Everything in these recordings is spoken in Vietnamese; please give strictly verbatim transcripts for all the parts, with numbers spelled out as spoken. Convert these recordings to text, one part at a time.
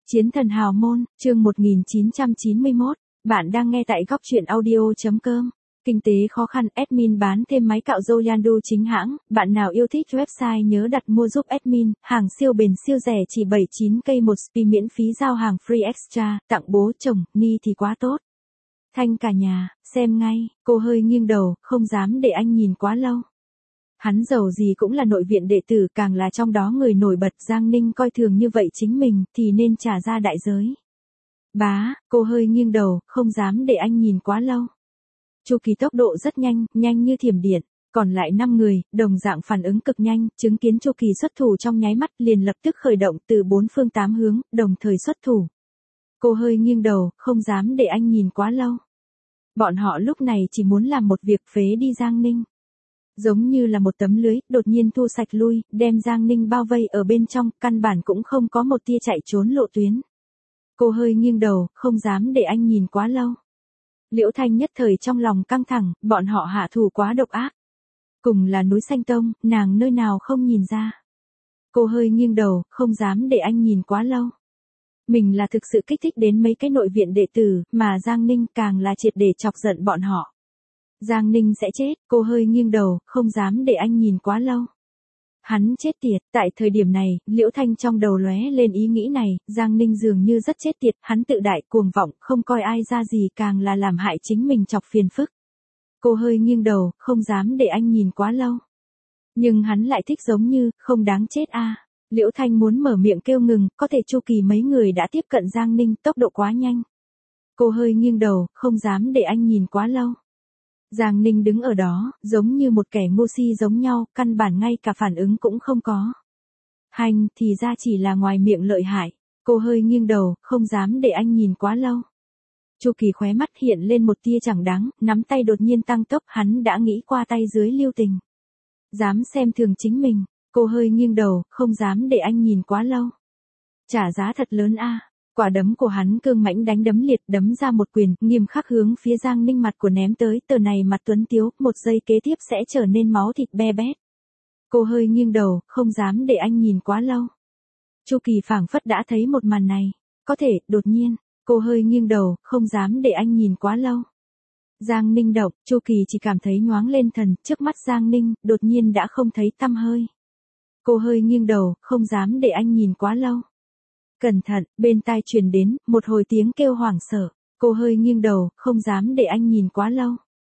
Chiến thần hào môn, chương một nghìn chín trăm chín mươi mốt, bạn đang nghe tại góc truyện audio.com. Kinh tế khó khăn, admin bán thêm máy cạo râu Yandu chính hãng, bạn nào yêu thích website nhớ đặt mua giúp admin, hàng siêu bền siêu rẻ chỉ bảy mươi chín k một spi miễn phí giao hàng free extra, tặng bố chồng, ni thì quá tốt. Thanh cả nhà, xem ngay, cô hơi nghiêng đầu, không dám để anh nhìn quá lâu. Hắn giàu gì cũng là nội viện đệ tử, càng là trong đó người nổi bật. Giang Ninh coi thường như vậy chính mình, thì nên trả ra đại giới. Bá, cô hơi nghiêng đầu, không dám để anh nhìn quá lâu. Chu Kỳ tốc độ rất nhanh, nhanh như thiểm điện. Còn lại năm người, đồng dạng phản ứng cực nhanh, chứng kiến Chu Kỳ xuất thủ trong nháy mắt liền lập tức khởi động từ bốn phương tám hướng, đồng thời xuất thủ. Cô hơi nghiêng đầu, không dám để anh nhìn quá lâu. Bọn họ lúc này chỉ muốn làm một việc phế đi Giang Ninh. Giống như là một tấm lưới, đột nhiên thu sạch lui, đem Giang Ninh bao vây ở bên trong, căn bản cũng không có một tia chạy trốn lộ tuyến. Cô hơi nghiêng đầu, không dám để anh nhìn quá lâu. Liễu Thanh nhất thời trong lòng căng thẳng, bọn họ hạ thủ quá độc ác. Cùng là núi xanh tông, nàng nơi nào không nhìn ra. Cô hơi nghiêng đầu, không dám để anh nhìn quá lâu. Mình là thực sự kích thích đến mấy cái nội viện đệ tử, mà Giang Ninh càng là triệt để chọc giận bọn họ. Giang Ninh sẽ chết, cô hơi nghiêng đầu, không dám để anh nhìn quá lâu. Hắn chết tiệt, tại thời điểm này, Liễu Thanh trong đầu lóe lên ý nghĩ này, Giang Ninh dường như rất chết tiệt, hắn tự đại, cuồng vọng, không coi ai ra gì, càng là làm hại chính mình chọc phiền phức. Cô hơi nghiêng đầu, không dám để anh nhìn quá lâu. Nhưng hắn lại thích giống như, không đáng chết a. À. Liễu Thanh muốn mở miệng kêu ngừng, có thể Chu Kỳ mấy người đã tiếp cận Giang Ninh, tốc độ quá nhanh. Cô hơi nghiêng đầu, không dám để anh nhìn quá lâu. Giang Ninh đứng ở đó, giống như một kẻ ngu si giống nhau, căn bản ngay cả phản ứng cũng không có. Hành, thì ra chỉ là ngoài miệng lợi hại. Cô hơi nghiêng đầu, không dám để anh nhìn quá lâu. Chu Kỳ khóe mắt hiện lên một tia chẳng đáng, nắm tay đột nhiên tăng tốc, hắn đã nghĩ qua tay dưới lưu tình. Dám xem thường chính mình, cô hơi nghiêng đầu, không dám để anh nhìn quá lâu. Trả giá thật lớn a. À. Quả đấm của hắn cương mãnh đánh đấm liệt, đấm ra một quyền, nghiêm khắc hướng phía Giang Ninh mặt của ném tới, tờ này mặt tuấn tiếu, một giây kế tiếp sẽ trở nên máu thịt be bét. Cô hơi nghiêng đầu, không dám để anh nhìn quá lâu. Chu Kỳ phảng phất đã thấy một màn này, có thể, đột nhiên, cô hơi nghiêng đầu, không dám để anh nhìn quá lâu. Giang Ninh động, Chu Kỳ chỉ cảm thấy nhoáng lên thần, trước mắt Giang Ninh, đột nhiên đã không thấy tăm hơi. Cô hơi nghiêng đầu, không dám để anh nhìn quá lâu. Cẩn thận, bên tai truyền đến, một hồi tiếng kêu hoảng sợ, cô hơi nghiêng đầu, không dám để anh nhìn quá lâu.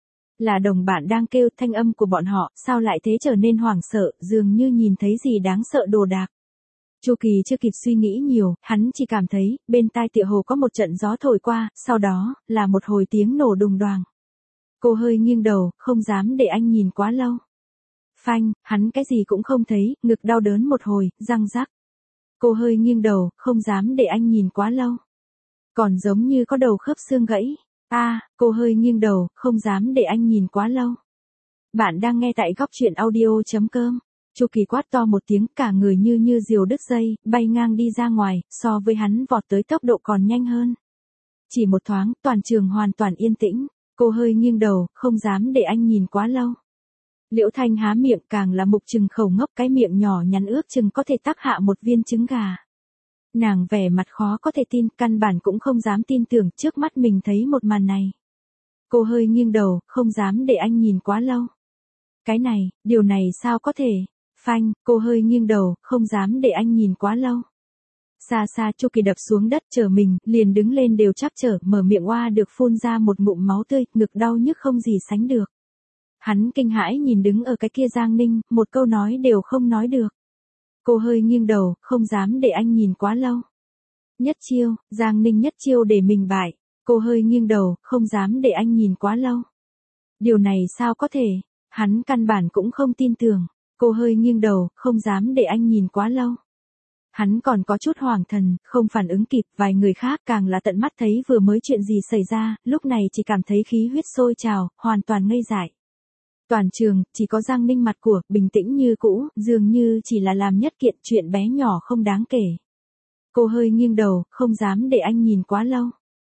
Là đồng bạn đang kêu, thanh âm của bọn họ, sao lại thế trở nên hoảng sợ, dường như nhìn thấy gì đáng sợ đồ đạc. Chu Kỳ chưa kịp suy nghĩ nhiều, hắn chỉ cảm thấy, bên tai tựa hồ có một trận gió thổi qua, sau đó, là một hồi tiếng nổ đùng đoàng. Cô hơi nghiêng đầu, không dám để anh nhìn quá lâu. Phanh, hắn cái gì cũng không thấy, ngực đau đớn một hồi, răng rắc. Cô hơi nghiêng đầu, không dám để anh nhìn quá lâu. Còn giống như có đầu khớp xương gãy. A, à, cô hơi nghiêng đầu, không dám để anh nhìn quá lâu. Bạn đang nghe tại góc truyện audio.com. Chu Kỳ quát to một tiếng, cả người như như diều đứt dây, bay ngang đi ra ngoài, so với hắn vọt tới tốc độ còn nhanh hơn. Chỉ một thoáng, toàn trường hoàn toàn yên tĩnh. Cô hơi nghiêng đầu, không dám để anh nhìn quá lâu. Liễu Thanh há miệng, càng là mục trừng khẩu ngốc, cái miệng nhỏ nhắn ước chừng có thể tác hạ một viên trứng gà. Nàng vẻ mặt khó có thể tin, căn bản cũng không dám tin tưởng trước mắt mình thấy một màn này. Cô hơi nghiêng đầu, không dám để anh nhìn quá lâu. Cái này, điều này sao có thể? Phanh, cô hơi nghiêng đầu, không dám để anh nhìn quá lâu. Xa xa Chu Kỳ đập xuống đất chờ mình, liền đứng lên đều chắc trở, mở miệng oa được phun ra một ngụm máu tươi, ngực đau nhức không gì sánh được. Hắn kinh hãi nhìn đứng ở cái kia Giang Ninh, một câu nói đều không nói được. Cô hơi nghiêng đầu, không dám để anh nhìn quá lâu. Nhất chiêu, Giang Ninh nhất chiêu để mình bại. Cô hơi nghiêng đầu, không dám để anh nhìn quá lâu. Điều này sao có thể? Hắn căn bản cũng không tin tưởng. Cô hơi nghiêng đầu, không dám để anh nhìn quá lâu. Hắn còn có chút hoảng thần, không phản ứng kịp, vài người khác càng là tận mắt thấy vừa mới chuyện gì xảy ra, lúc này chỉ cảm thấy khí huyết sôi trào, hoàn toàn ngây dại. Toàn trường, chỉ có Giang Ninh mặt của, bình tĩnh như cũ, dường như chỉ là làm nhất kiện chuyện bé nhỏ không đáng kể. Cô hơi nghiêng đầu, không dám để anh nhìn quá lâu.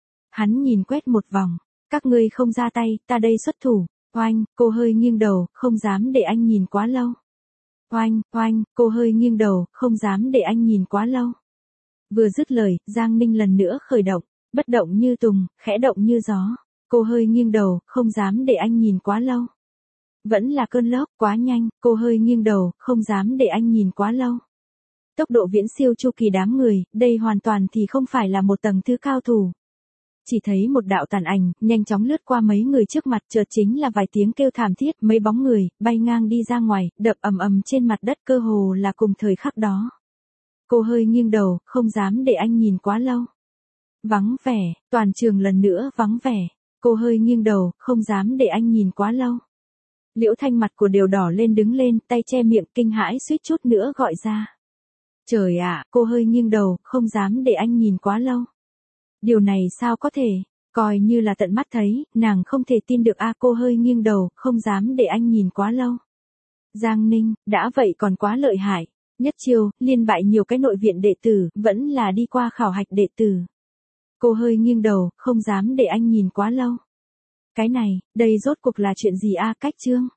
Hắn nhìn quét một vòng, các ngươi không ra tay, ta đây xuất thủ. Oanh, cô hơi nghiêng đầu, không dám để anh nhìn quá lâu. Oanh, oanh, cô hơi nghiêng đầu, không dám để anh nhìn quá lâu. Vừa dứt lời, Giang Ninh lần nữa khởi động, bất động như tùng, khẽ động như gió. Cô hơi nghiêng đầu, không dám để anh nhìn quá lâu. Vẫn là cơn lốc, quá nhanh, cô hơi nghiêng đầu, không dám để anh nhìn quá lâu. Tốc độ viễn siêu chu kỳ đám người, đây hoàn toàn thì không phải là một tầng thứ cao thủ. Chỉ thấy một đạo tàn ảnh, nhanh chóng lướt qua mấy người trước mặt, chợt chính là vài tiếng kêu thảm thiết, mấy bóng người, bay ngang đi ra ngoài, đập ầm ầm trên mặt đất cơ hồ là cùng thời khắc đó. Cô hơi nghiêng đầu, không dám để anh nhìn quá lâu. Vắng vẻ, toàn trường lần nữa vắng vẻ. Cô hơi nghiêng đầu, không dám để anh nhìn quá lâu. Liễu Thanh mặt của đều đỏ lên đứng lên, tay che miệng kinh hãi suýt chút nữa gọi ra. Trời ạ, cô hơi nghiêng đầu, không dám để anh nhìn quá lâu. Điều này sao có thể, coi như là tận mắt thấy, nàng không thể tin được a cô hơi nghiêng đầu, không dám để anh nhìn quá lâu. Giang Ninh, đã vậy còn quá lợi hại. Nhất chiêu, liên bại nhiều cái nội viện đệ tử, vẫn là đi qua khảo hạch đệ tử. Cô hơi nghiêng đầu, không dám để anh nhìn quá lâu. Cái này, đây rốt cuộc là chuyện gì a cách chương?